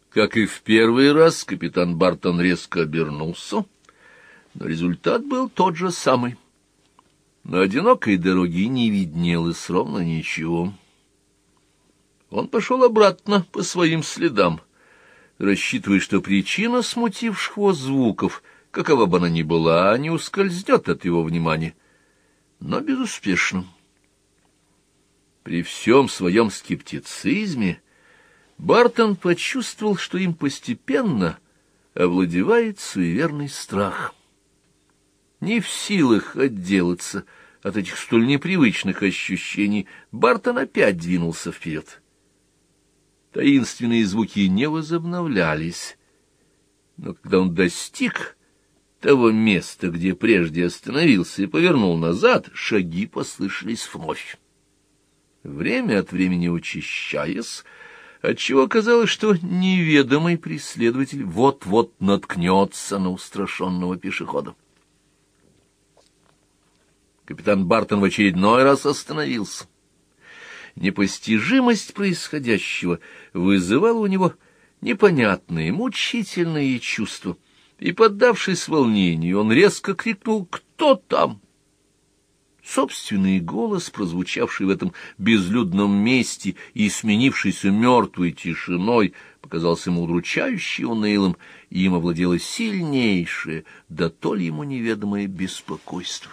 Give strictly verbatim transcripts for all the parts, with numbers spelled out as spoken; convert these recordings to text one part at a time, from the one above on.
Как и в первый раз, капитан Бартон резко обернулся, но результат был тот же самый. На одинокой дороге не виднелось ровно ничего. Он пошел обратно по своим следам, рассчитывая, что причина смутивших его звуков, какова бы она ни была, не ускользнет от его внимания, но безуспешно. При всем своем скептицизме Бартон почувствовал, что им постепенно овладевает суеверный страх. Не в силах отделаться от этих столь непривычных ощущений, Бартон опять двинулся вперед. Таинственные звуки не возобновлялись, но когда он достиг того места, где прежде остановился, и повернул назад, шаги послышались вновь. Время от времени учащаясь, отчего казалось, что неведомый преследователь вот-вот наткнется на устрашенного пешехода. Капитан Бартон в очередной раз остановился. Непостижимость происходящего вызывала у него непонятные, мучительные чувства, и, поддавшись волнению, он резко крикнул: «Кто там?». Собственный голос, прозвучавший в этом безлюдном месте и сменившийся мертвой тишиной, показался ему удручающе унылым, и им овладело сильнейшее, да то ли ему неведомое беспокойство.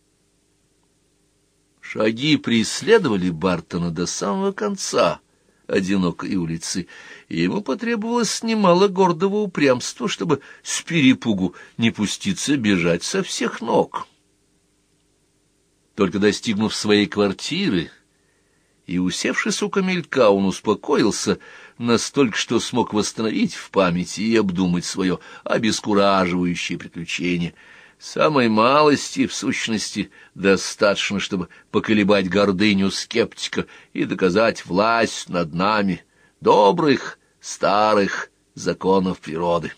Шаги преследовали Бартона до самого конца одинокой улицы, и ему потребовалось немало гордого упрямства, чтобы с перепугу не пуститься бежать со всех ног. Только достигнув своей квартиры и усевшись у камелька, он успокоился настолько, что смог восстановить в памяти и обдумать свое обескураживающее приключение. Самой малости, в сущности, достаточно, чтобы поколебать гордыню скептика и доказать власть над нами добрых старых законов природы.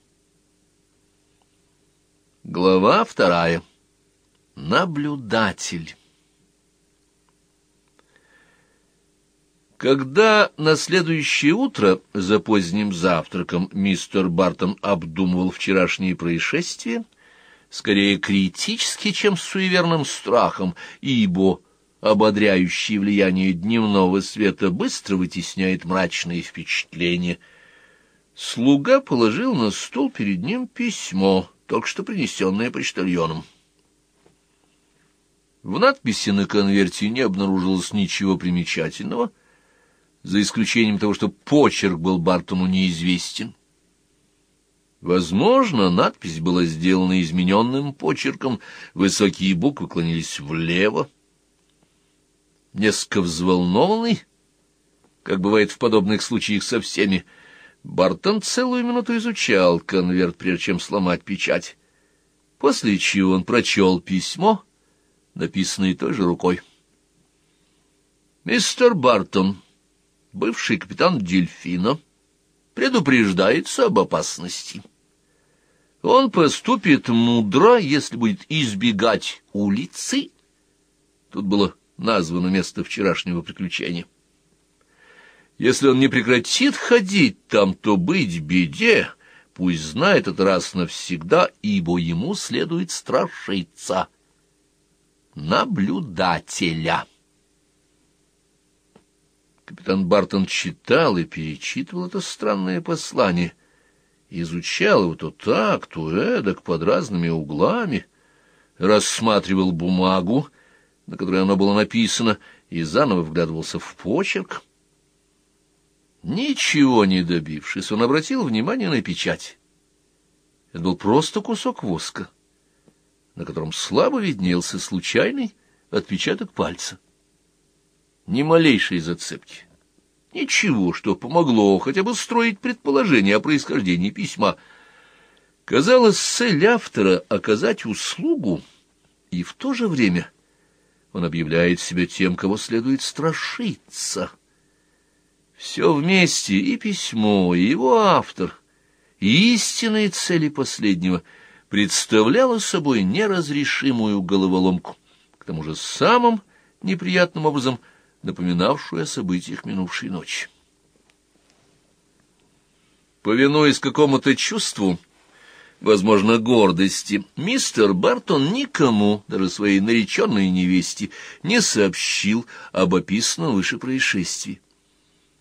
Глава вторая. Наблюдатель. Когда на следующее утро за поздним завтраком мистер Бартон обдумывал вчерашние происшествия, скорее критически, чем с суеверным страхом, ибо ободряющее влияние дневного света быстро вытесняет мрачные впечатления, слуга положил на стол перед ним письмо, только что принесенное почтальоном. В надписи на конверте не обнаружилось ничего примечательного, за исключением того, что почерк был Бартону неизвестен. Возможно, надпись была сделана измененным почерком, высокие буквы клонились влево. Несколько взволнованный, как бывает в подобных случаях со всеми, Бартон целую минуту изучал конверт, прежде чем сломать печать, после чего он прочел письмо, написанное той же рукой. «Мистер Бартон, бывший капитан Дельфина, предупреждается об опасности. Он поступит мудро, если будет избегать улицы». Тут было названо место вчерашнего приключения. «Если он не прекратит ходить там, то быть беде, пусть знает это раз навсегда, ибо ему следует страшиться наблюдателя». Капитан Бартон читал и перечитывал это странное послание, изучал его то так, то эдак, под разными углами, рассматривал бумагу, на которой оно было написано, и заново вглядывался в почерк. Ничего не добившись, он обратил внимание на печать. Это был просто кусок воска, на котором слабо виднелся случайный отпечаток пальца. Ни малейшей зацепки. Ничего, что помогло хотя бы строить предположение о происхождении письма. Казалось, цель автора — оказать услугу, и в то же время он объявляет себя тем, кого следует страшиться. Все вместе, и письмо, и его автор, и истинные цели последнего, представляло собой неразрешимую головоломку, к тому же самым неприятным образом напоминавшую о событиях минувшей ночи. Повинуясь какому-то чувству, возможно, гордости, мистер Бартон никому, даже своей нареченной невесте, не сообщил об описанном выше происшествии.